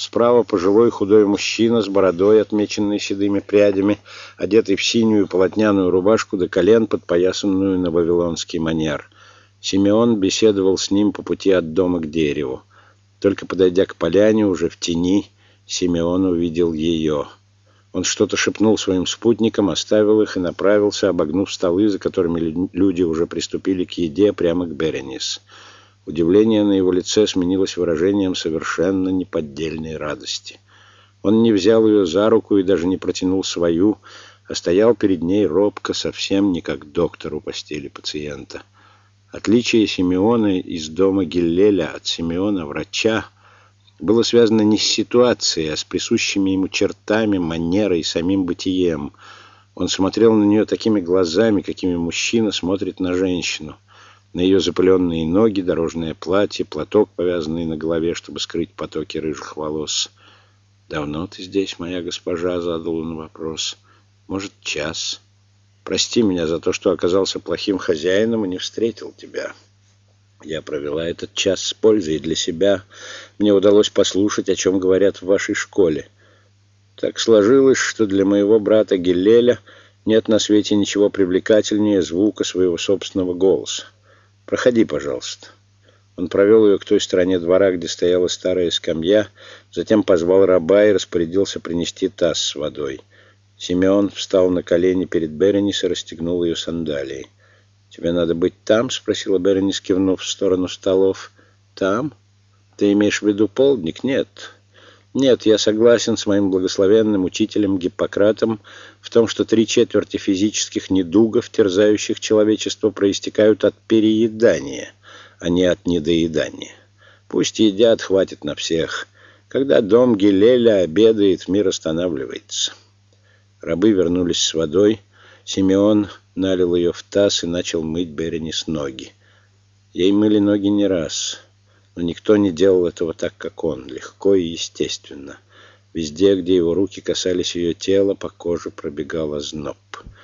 Справа пожилой худой мужчина с бородой, отмеченной седыми прядями, одетый в синюю полотняную рубашку до колен, подпоясанную на вавилонский манер. Симеон беседовал с ним по пути от дома к дереву. Только подойдя к поляне, уже в тени, Симеон увидел ее. Он что-то шепнул своим спутникам, оставил их и направился, обогнув столы, за которыми люди уже приступили к еде, прямо к Беренис. Удивление на его лице сменилось выражением совершенно неподдельной радости. Он не взял ее за руку и даже не протянул свою, а стоял перед ней робко, совсем не как доктор у постели пациента. Отличие Симеона из дома Гиллеля от Симеона, врача, было связано не с ситуацией, а с присущими ему чертами, манерой и самим бытием. Он смотрел на нее такими глазами, какими мужчина смотрит на женщину. На ее запыленные ноги, дорожное платье, платок, повязанный на голове, чтобы скрыть потоки рыжих волос. «Давно ты здесь, моя госпожа?» — задал он вопрос. «Может, час? Прости меня за то, что оказался плохим хозяином и не встретил тебя. Я провела этот час с пользой для себя. Мне удалось послушать, о чем говорят в вашей школе. Так сложилось, что для моего брата Гиллеля нет на свете ничего привлекательнее звука своего собственного голоса. Проходи, пожалуйста». Он провел ее к той стороне двора, где стояла старая скамья, затем позвал раба и распорядился принести таз с водой. Симеон встал на колени перед Беренис и расстегнул ее сандалии. «Тебе надо быть там?» — спросила Беренис, кивнув в сторону столов. «Там? Ты имеешь в виду полдник? Нет. Нет, я согласен с моим благословенным учителем Гиппократом в том, что 3/4 физических недугов, терзающих человечество, проистекают от переедания, а не от недоедания. Пусть едят, хватит на всех. Когда дом Гиллеля обедает, мир останавливается». Рабы вернулись с водой. Симеон налил ее в таз и начал мыть Беренис ноги. Ей мыли ноги не раз, но никто не делал этого так, как он, легко и естественно. Везде, где его руки касались ее тела, по коже пробегал озноб.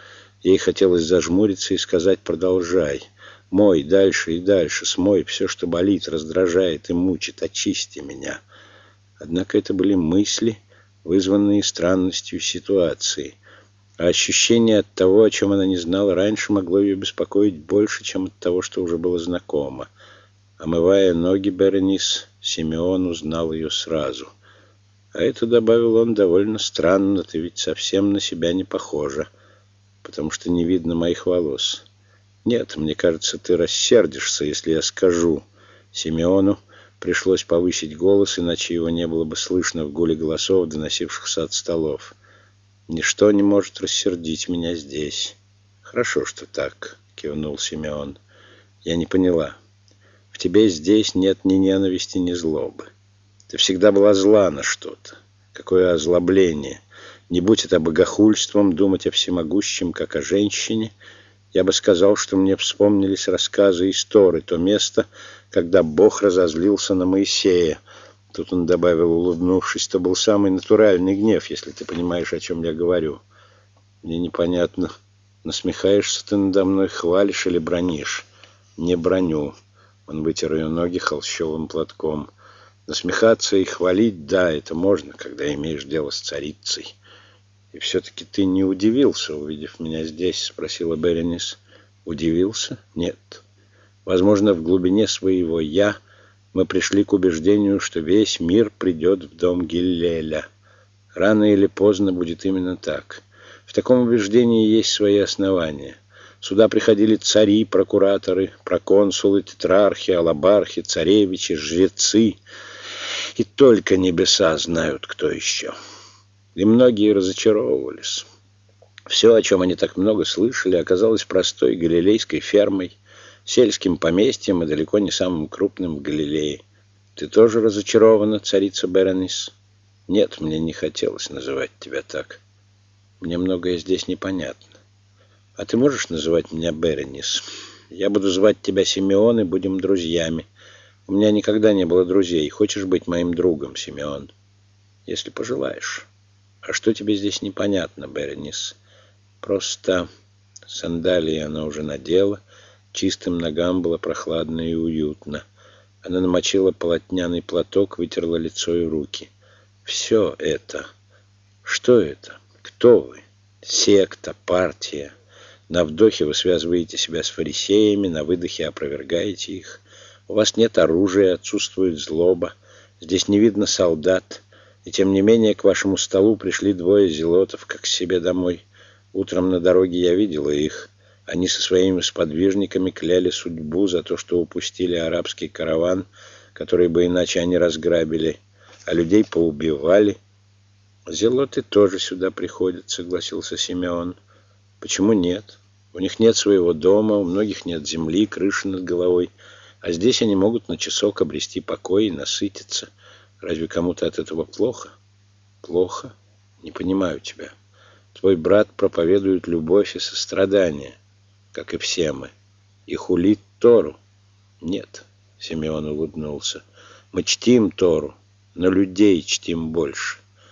Ей хотелось зажмуриться и сказать: «Продолжай. Мой дальше и дальше, смой все, что болит, раздражает и мучит, очисти меня». Однако это были мысли, вызванные странностью ситуации. А ощущение от того, о чем она не знала раньше, могло ее беспокоить больше, чем от того, что уже было знакомо. Омывая ноги Беренис, Симеон узнал ее сразу. «А это, — добавил он, — довольно странно, ты ведь совсем на себя не похожа, потому что не видно моих волос. Нет, мне кажется, ты рассердишься, если я скажу». Симеону пришлось повысить голос, иначе его не было бы слышно в гуле голосов, доносившихся от столов. «Ничто не может рассердить меня здесь». «Хорошо, что так», — кивнул Симеон. «Я не поняла. В тебе здесь нет ни ненависти, ни злобы. Ты всегда была зла на что-то. Какое озлобление! Не будь это богохульством думать о всемогущем, как о женщине, я бы сказал, что мне вспомнились рассказы Истории, то место, когда Бог разозлился на Моисея». Тут он добавил, улыбнувшись: «То был самый натуральный гнев, если ты понимаешь, о чем я говорю». «Мне непонятно, насмехаешься ты надо мной, хвалишь или бранишь?» «Не браню». Он вытер ее ноги холщовым платком. «Насмехаться и хвалить, да, это можно, когда имеешь дело с царицей». «И все-таки ты не удивился, увидев меня здесь?» — спросила Беренис. «Удивился? Нет. Возможно, в глубине своего «я» мы пришли к убеждению, что весь мир придет в дом Гиллеля. Рано или поздно будет именно так. В таком убеждении есть свои основания. Сюда приходили цари, прокураторы, проконсулы, тетрархи, алабархи, царевичи, жрецы. И только небеса знают, кто еще. И многие разочаровывались. Все, о чем они так много слышали, оказалось простой галилейской фермой, сельским поместьем и далеко не самым крупным в Галилее. Ты тоже разочарована, царица Беренис? Нет, мне не хотелось называть тебя так. Мне многое здесь непонятно. А ты можешь называть меня Беренис? Я буду звать тебя Симеон, и будем друзьями. У меня никогда не было друзей. Хочешь быть моим другом, Симеон? Если пожелаешь. А что тебе здесь непонятно, Беренис? Просто сандалии она уже надела. Чистым ногам было прохладно и уютно. Она намочила полотняный платок, вытерла лицо и руки. Все это. Что это? Кто вы? Секта, партия. На вдохе вы связываете себя с фарисеями, на выдохе опровергаете их. У вас нет оружия, отсутствует злоба. Здесь не видно солдат. И тем не менее к вашему столу пришли двое зелотов, как к себе домой. Утром на дороге я видела их. Они со своими сподвижниками кляли судьбу за то, что упустили арабский караван, который бы иначе они разграбили, а людей поубивали. «Зелоты тоже сюда приходят», — согласился Симеон. «Почему нет? У них нет своего дома, у многих нет земли, крыши над головой, а здесь они могут на часок обрести покой и насытиться. Разве кому-то от этого плохо?» «Плохо? Не понимаю тебя. Твой брат проповедует любовь и сострадание, как и все мы, и хулит Тору». «Нет», — Симеон улыбнулся, — «мы чтим Тору, но людей чтим больше».